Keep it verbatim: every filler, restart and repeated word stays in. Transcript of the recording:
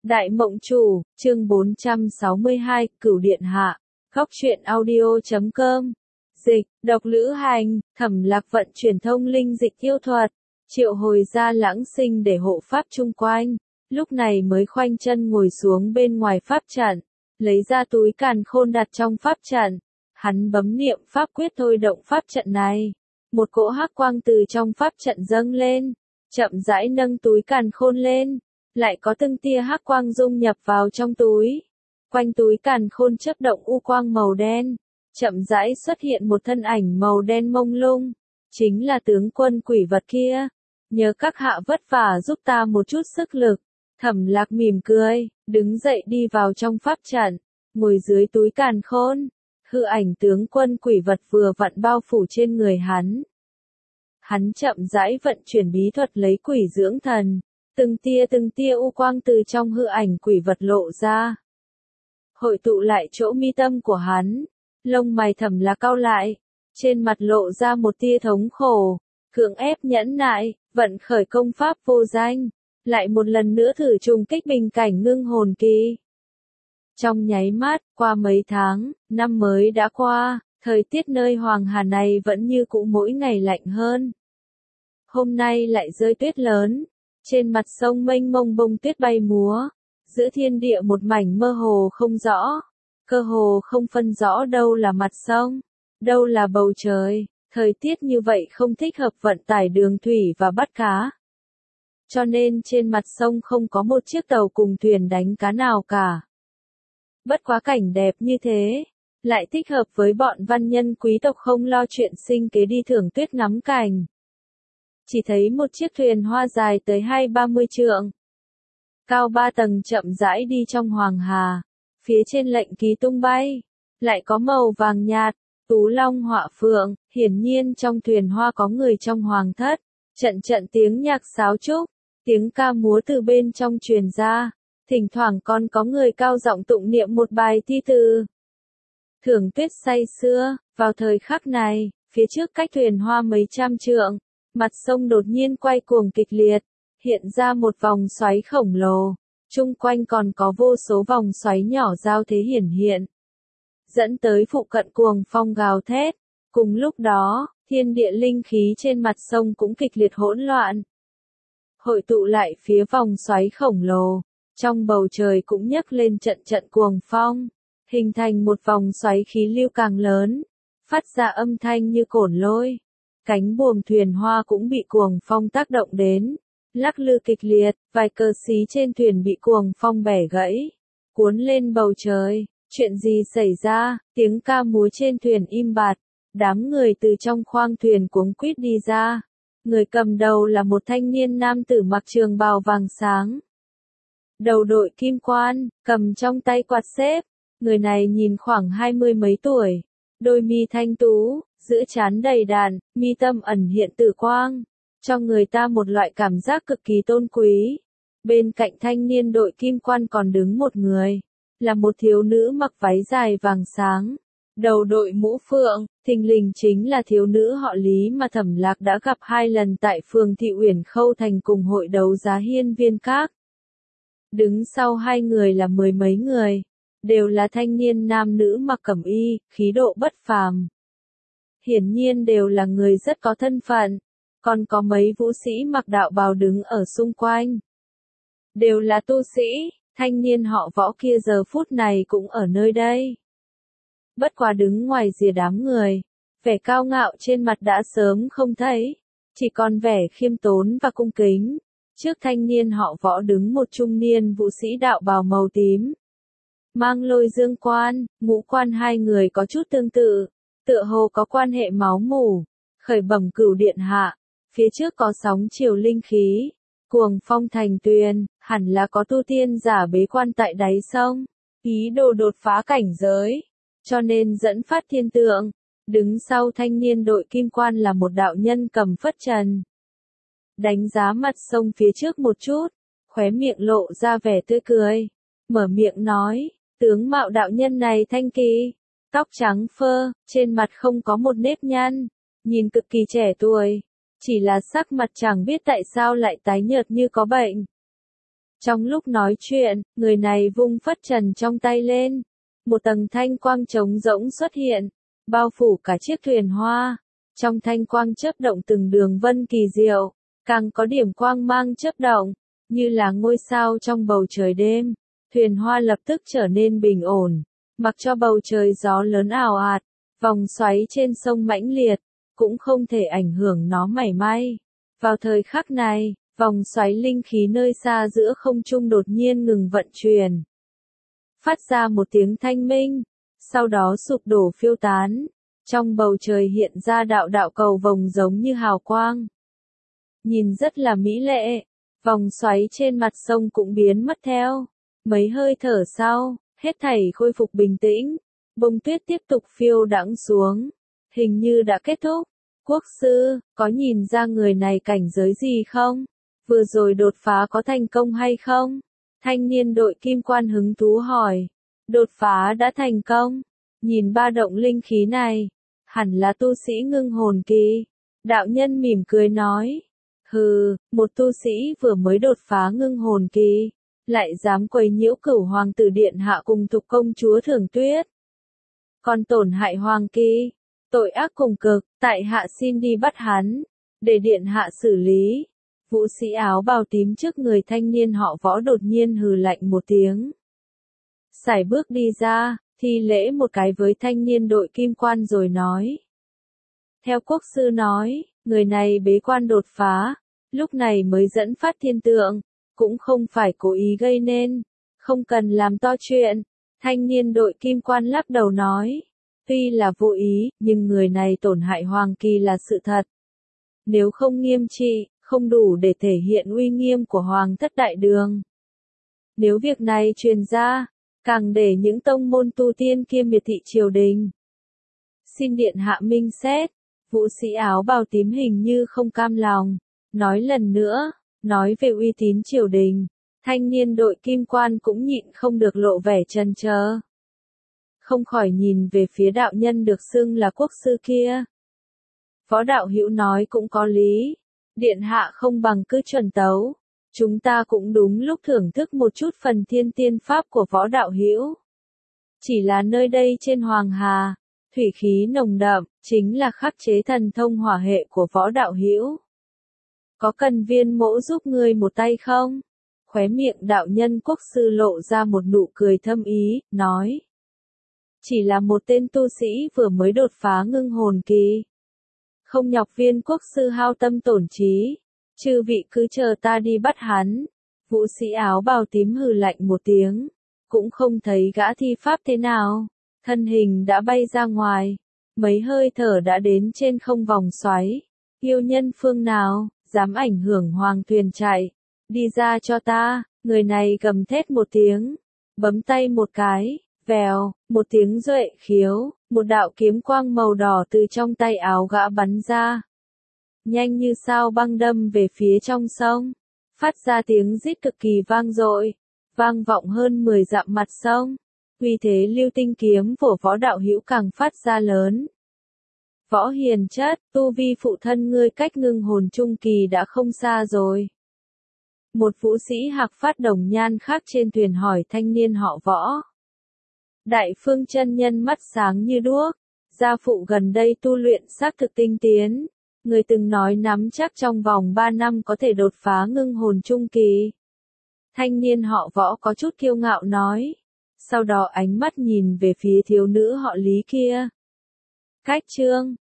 Đại Mộng Chủ, chương bốn trăm sáu mươi hai, Cửu Điện Hạ, Góc truyện audio chấm com. Dịch, độc lữ hành, Thẩm Lạc vận truyền thông linh dịch yêu thuật, triệu hồi ra Lãng Sinh để hộ pháp chung quanh, lúc này mới khoanh chân ngồi xuống bên ngoài pháp trận, lấy ra túi càn khôn đặt trong pháp trận. Hắn bấm niệm pháp quyết thôi động pháp trận này. Một cỗ hắc quang từ trong pháp trận dâng lên, chậm rãi nâng túi càn khôn lên, lại có từng tia hắc quang dung nhập vào trong túi. Quanh túi càn khôn chớp động u quang màu đen, chậm rãi xuất hiện một thân ảnh màu đen mông lung, chính là tướng quân quỷ vật kia. Nhờ các hạ vất vả giúp ta một chút sức lực. Thẩm Lạc mỉm cười, đứng dậy đi vào trong pháp trận, ngồi dưới túi càn khôn. Hư ảnh tướng quân quỷ vật vừa vặn bao phủ trên người hắn. Hắn chậm rãi vận chuyển bí thuật lấy quỷ dưỡng thần, từng tia từng tia u quang từ trong hư ảnh quỷ vật lộ ra, hội tụ lại chỗ mi tâm của hắn. Lông mày Thẩm Lạc cau lại, trên mặt lộ ra một tia thống khổ, cưỡng ép nhẫn nại, vận khởi công pháp vô danh, lại một lần nữa thử trùng kích bình cảnh ngưng hồn kỳ. Trong nháy mắt, qua mấy tháng, năm mới đã qua, thời tiết nơi Hoàng Hà này vẫn như cũ mỗi ngày lạnh hơn. Hôm nay lại rơi tuyết lớn, trên mặt sông mênh mông bông tuyết bay múa, giữa thiên địa một mảnh mơ hồ không rõ, cơ hồ không phân rõ đâu là mặt sông, đâu là bầu trời. Thời tiết như vậy không thích hợp vận tải đường thủy và bắt cá. Cho nên trên mặt sông không có một chiếc tàu cùng thuyền đánh cá nào cả. Bất quá cảnh đẹp như thế, lại thích hợp với bọn văn nhân quý tộc không lo chuyện sinh kế đi thưởng tuyết ngắm cảnh. Chỉ thấy một chiếc thuyền hoa dài tới hai ba mươi trượng, cao ba tầng chậm rãi đi trong Hoàng Hà, phía trên lệnh ký tung bay, lại có màu vàng nhạt, tú long họa phượng, hiển nhiên trong thuyền hoa có người trong hoàng thất. Trận trận tiếng nhạc sáo trúc, tiếng ca múa từ bên trong truyền ra. Thỉnh thoảng còn có người cao giọng tụng niệm một bài thi từ. Thưởng tuyết say sưa, vào thời khắc này, phía trước cách thuyền hoa mấy trăm trượng, mặt sông đột nhiên quay cuồng kịch liệt, hiện ra một vòng xoáy khổng lồ, chung quanh còn có vô số vòng xoáy nhỏ giao thế hiển hiện, dẫn tới phụ cận cuồng phong gào thét. Cùng lúc đó, thiên địa linh khí trên mặt sông cũng kịch liệt hỗn loạn, hội tụ lại phía vòng xoáy khổng lồ. Trong bầu trời cũng nhấc lên trận trận cuồng phong, hình thành một vòng xoáy khí lưu càng lớn, phát ra âm thanh như cổn lôi. Cánh buồm thuyền hoa cũng bị cuồng phong tác động đến, lắc lư kịch liệt, vài cờ xí trên thuyền bị cuồng phong bẻ gãy, cuốn lên bầu trời. Chuyện gì xảy ra? Tiếng ca múa trên thuyền im bặt, đám người từ trong khoang thuyền cuống quýt đi ra. Người cầm đầu là một thanh niên nam tử mặc trường bào vàng sáng, đầu đội kim quan, cầm trong tay quạt xếp. Người này nhìn khoảng hai mươi mấy tuổi, đôi mi thanh tú, giữa trán đầy đặn, mi tâm ẩn hiện tử quang, cho người ta một loại cảm giác cực kỳ tôn quý. Bên cạnh thanh niên đội kim quan còn đứng một người, là một thiếu nữ mặc váy dài vàng sáng, đầu đội mũ phượng, thình lình chính là thiếu nữ họ Lý mà Thẩm Lạc đã gặp hai lần tại phường Thị Uyển Khâu Thành cùng hội đấu giá Hiên Viên Các. Đứng sau hai người là mười mấy người, đều là thanh niên nam nữ mặc cẩm y, khí độ bất phàm. Hiển nhiên đều là người rất có thân phận, còn có mấy vũ sĩ mặc đạo bào đứng ở xung quanh. Đều là tu sĩ, thanh niên họ Võ kia giờ phút này cũng ở nơi đây. Bất quá đứng ngoài rìa đám người, vẻ cao ngạo trên mặt đã sớm không thấy, chỉ còn vẻ khiêm tốn và cung kính. Trước thanh niên họ Võ đứng một trung niên vũ sĩ đạo bào màu tím, mang lôi dương quan, ngũ quan hai người có chút tương tự, tựa hồ có quan hệ máu mủ. Khởi bẩm Cửu Điện Hạ, phía trước có sóng chiều linh khí, cuồng phong thành tuyền, hẳn là có tu tiên giả bế quan tại đáy sông, ý đồ đột phá cảnh giới, cho nên dẫn phát thiên tượng. Đứng sau thanh niên đội kim quan là một đạo nhân cầm phất trần, đánh giá mặt sông phía trước một chút, khóe miệng lộ ra vẻ tươi cười, mở miệng nói, tướng mạo đạo nhân này thanh kỳ, tóc trắng phơ, trên mặt không có một nếp nhăn, nhìn cực kỳ trẻ tuổi, chỉ là sắc mặt chẳng biết tại sao lại tái nhợt như có bệnh. Trong lúc nói chuyện, người này vung phất trần trong tay lên. Một tầng thanh quang trống rỗng xuất hiện, bao phủ cả chiếc thuyền hoa. Trong thanh quang chớp động từng đường vân kỳ diệu, càng có điểm quang mang chớp động, như là ngôi sao trong bầu trời đêm. Thuyền hoa lập tức trở nên bình ổn, mặc cho bầu trời gió lớn ào ạt, vòng xoáy trên sông mãnh liệt, cũng không thể ảnh hưởng nó mảy may. Vào thời khắc này, vòng xoáy linh khí nơi xa giữa không trung đột nhiên ngừng vận chuyển. Phát ra một tiếng thanh minh, sau đó sụp đổ phiêu tán. Trong bầu trời hiện ra đạo đạo cầu vồng giống như hào quang. Nhìn rất là mỹ lệ, vòng xoáy trên mặt sông cũng biến mất theo. Mấy hơi thở sau, hết thảy khôi phục bình tĩnh, bông tuyết tiếp tục phiêu đãng xuống. Hình như đã kết thúc. Quốc sư, có nhìn ra người này cảnh giới gì không? Vừa rồi đột phá có thành công hay không? Thanh niên đội kim quan hứng thú hỏi. Đột phá đã thành công. Nhìn ba động linh khí này, hẳn là tu sĩ ngưng hồn kỳ. Đạo nhân mỉm cười nói. Hừ, một tu sĩ vừa mới đột phá ngưng hồn kỳ, lại dám quấy nhiễu Cửu hoàng tử điện hạ cùng Thục công chúa Thường Tuyết. Còn tổn hại hoàng kỳ, tội ác cùng cực, tại hạ xin đi bắt hắn, để điện hạ xử lý. Vũ sĩ áo bào tím trước người thanh niên họ Võ đột nhiên hừ lạnh một tiếng. Sải bước đi ra, thi lễ một cái với thanh niên đội kim quan rồi nói. Theo quốc sư nói, người này bế quan đột phá, lúc này mới dẫn phát thiên tượng, cũng không phải cố ý gây nên, không cần làm to chuyện. Thanh niên đội kim quan lắc đầu nói, tuy là vô ý, nhưng người này tổn hại hoàng kỳ là sự thật. Nếu không nghiêm trị, không đủ để thể hiện uy nghiêm của hoàng thất đại đường. Nếu việc này truyền ra, càng để những tông môn tu tiên kia miệt thị triều đình. Xin điện hạ minh xét. Vũ sĩ áo bào tím hình như không cam lòng, nói lần nữa, nói về uy tín triều đình. Thanh niên đội kim quan cũng nhịn không được lộ vẻ chần chờ, không khỏi nhìn về phía đạo nhân được xưng là quốc sư kia. Võ đạo hữu nói cũng có lý, điện hạ không bằng cứ chuẩn tấu, chúng ta cũng đúng lúc thưởng thức một chút phần thiên tiên pháp của võ đạo hữu. Chỉ là nơi đây trên Hoàng Hà, thủy khí nồng đậm, chính là khắc chế thần thông hỏa hệ của võ đạo hữu. Có cần viên mỗ giúp ngươi một tay không? Khóe miệng đạo nhân quốc sư lộ ra một nụ cười thâm ý, nói. Chỉ là một tên tu sĩ vừa mới đột phá ngưng hồn kỳ. Không nhọc viên quốc sư hao tâm tổn trí, chư vị cứ chờ ta đi bắt hắn. Vũ sĩ áo bào tím hừ lạnh một tiếng, cũng không thấy gã thi pháp thế nào. Thân hình đã bay ra ngoài, mấy hơi thở đã đến trên không vòng xoáy. Yêu nhân phương nào, dám ảnh hưởng hoàng thuyền chạy, đi ra cho ta. Người này gầm thét một tiếng, bấm tay một cái, vèo, một tiếng duệ khiếu, một đạo kiếm quang màu đỏ từ trong tay áo gã bắn ra. Nhanh như sao băng đâm về phía trong sông, phát ra tiếng rít cực kỳ vang dội, vang vọng hơn mười dặm mặt sông. Vì thế lưu tinh kiếm của võ đạo hữu càng phát ra lớn. Võ hiền chất, tu vi phụ thân ngươi cách ngưng hồn trung kỳ đã không xa rồi. Một vũ sĩ hạc phát đồng nhan khác trên thuyền hỏi thanh niên họ Võ. Đại phương chân nhân mắt sáng như đuốc, gia phụ gần đây tu luyện xác thực tinh tiến. Người từng nói nắm chắc trong vòng ba năm có thể đột phá ngưng hồn trung kỳ. Thanh niên họ Võ có chút kiêu ngạo nói. Sau đó ánh mắt nhìn về phía thiếu nữ họ Lý kia. Cách chương